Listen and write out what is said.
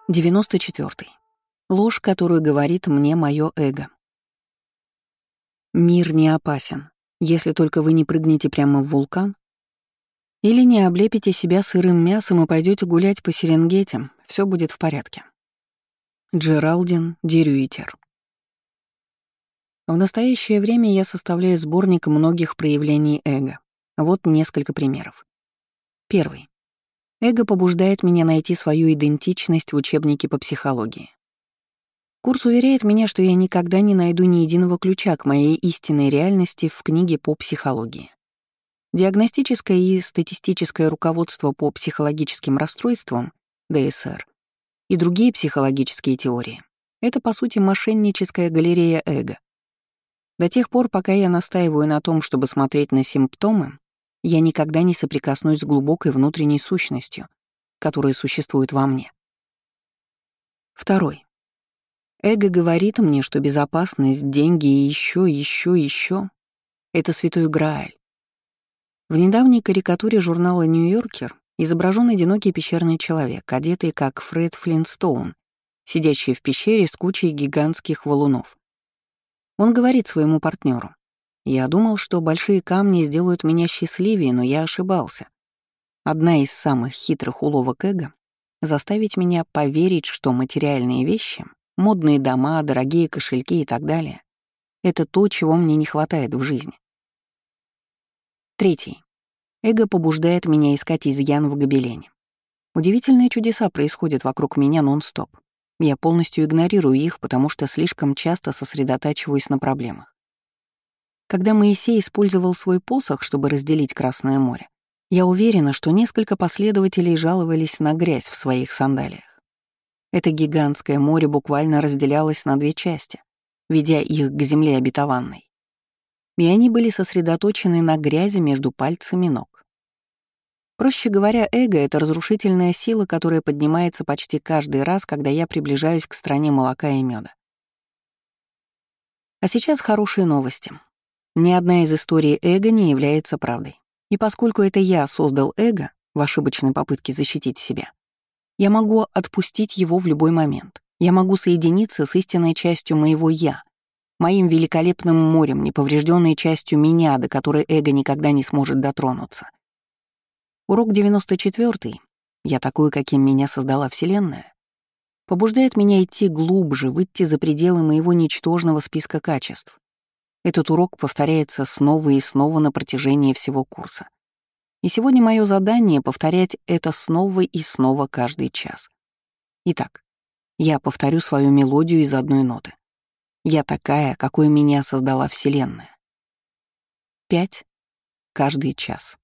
94. Ложь, которую говорит мне моё эго. Мир не опасен, если только вы не прыгнете прямо в вулкан или не облепите себя сырым мясом и пойдете гулять по Серенгети, все будет в порядке. Джеральдин де Рюйтер. В настоящее время я составляю сборник многих проявлений эго. Вот несколько примеров. Первый. Эго побуждает меня найти свою идентичность в учебнике по психологии. Курс уверяет меня, что я никогда не найду ни единого ключа к моей истинной реальности в книге по психологии. Диагностическое и статистическое руководство по психологическим расстройствам, ДСР, и другие психологические теории — это, по сути, мошенническая галерея эго. До тех пор, пока я настаиваю на том, чтобы смотреть на симптомы, я никогда не соприкоснусь с глубокой внутренней сущностью, которая существует во мне. Второй. Эго говорит мне, что безопасность, деньги и еще — это святой Грааль. В недавней карикатуре журнала «Нью-Йоркер» изображен одинокий пещерный человек, одетый как Фред Флинстоун, сидящий в пещере с кучей гигантских валунов. Он говорит своему партнеру: «Я думал, что большие камни сделают меня счастливее, но я ошибался. Одна из самых хитрых уловок эго — заставить меня поверить, что материальные вещи, модные дома, дорогие кошельки и так далее — это то, чего мне не хватает в жизни». Третий. Эго побуждает меня искать изъян в гобелене. Удивительные чудеса происходят вокруг меня нон-стоп. Я полностью игнорирую их, потому что слишком часто сосредотачиваюсь на проблемах. Когда Моисей использовал свой посох, чтобы разделить Красное море, я уверена, что несколько последователей жаловались на грязь в своих сандалиях. Это гигантское море буквально разделялось на две части, ведя их к земле обетованной. И они были сосредоточены на грязи между пальцами ног. Проще говоря, эго — это разрушительная сила, которая поднимается почти каждый раз, когда я приближаюсь к стране молока и меда. А сейчас хорошие новости. Ни одна из историй эго не является правдой. И поскольку это я создал эго в ошибочной попытке защитить себя, я могу отпустить его в любой момент. Я могу соединиться с истинной частью моего «я», моим великолепным морем, неповрежденной частью меня, до которой эго никогда не сможет дотронуться. Урок 94, я такой, каким меня создала Вселенная, побуждает меня идти глубже, выйти за пределы моего ничтожного списка качеств. Этот урок повторяется снова и снова на протяжении всего курса. И сегодня мое задание — повторять это снова и снова каждый час. Итак, я повторю свою мелодию из одной ноты. Я такая, какой меня создала Вселенная. 5 каждый час.